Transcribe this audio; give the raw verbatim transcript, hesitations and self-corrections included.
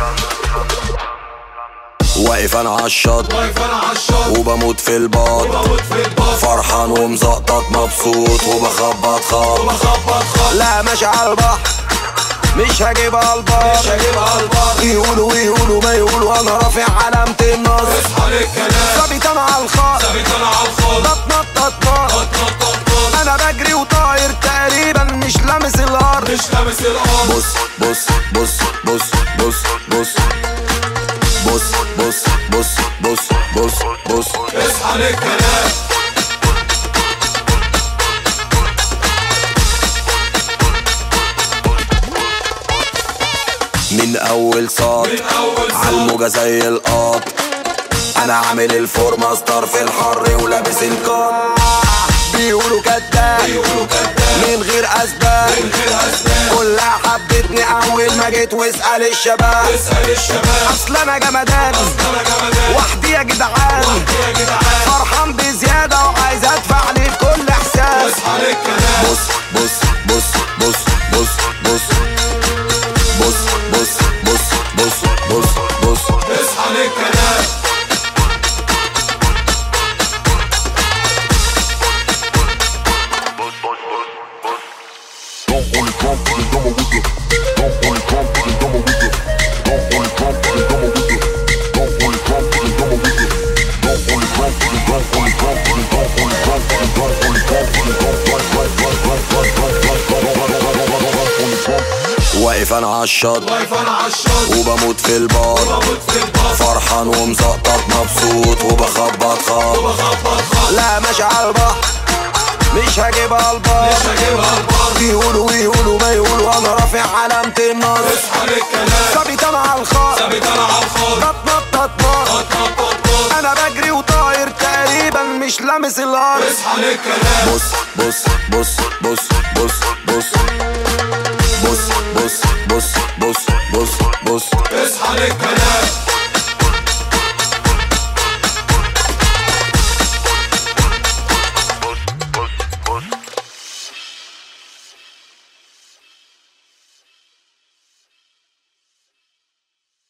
واقف انا عالشط وبموت في الباط، فرحان ومزقطط مبسوط وبخبط خط. لا ماشي عالبحر مش هجيب البار، يقولوا يقولوا ما يقولوا انا رافع علامة النصر. اصحى للكلام ثابت انا عالخط، بتنطط نار، انا بجري وطاير تقريبا مش لامس الارض. بص بص بص بص بص بص بص بص بص بص بص بص اصحى للكلام. من اول ساط عالموجة زي القط، انا عامل الفورمة ستار في الحر ولابس القط. بيقولوا كداب من غير اسباب، كلها حبتني اول ما جيت واسأل الشباب. اصل انا جمدان وحدي يا جدعان، فرحان بزيادة وعايز ادفع لكل احساس. بص بص بص بص بص بص بص بص بص بص بص بص اصحى للكلام. واقف انا عالشط وبموت في البار، فرحان ومزقطط مبسوط وبخبط خط. لا ماشي عالبحر مش هجيب البار، يقولوا يقولوا ما يقولوا انا رافع علامة النصر. ثابت انا عالخط، بتنطط نار، انا بجري وطاير تقريبا مش لامس الارض. بص بص بص بص بص بص بص بص بص بص بص بص اصحى للكلام.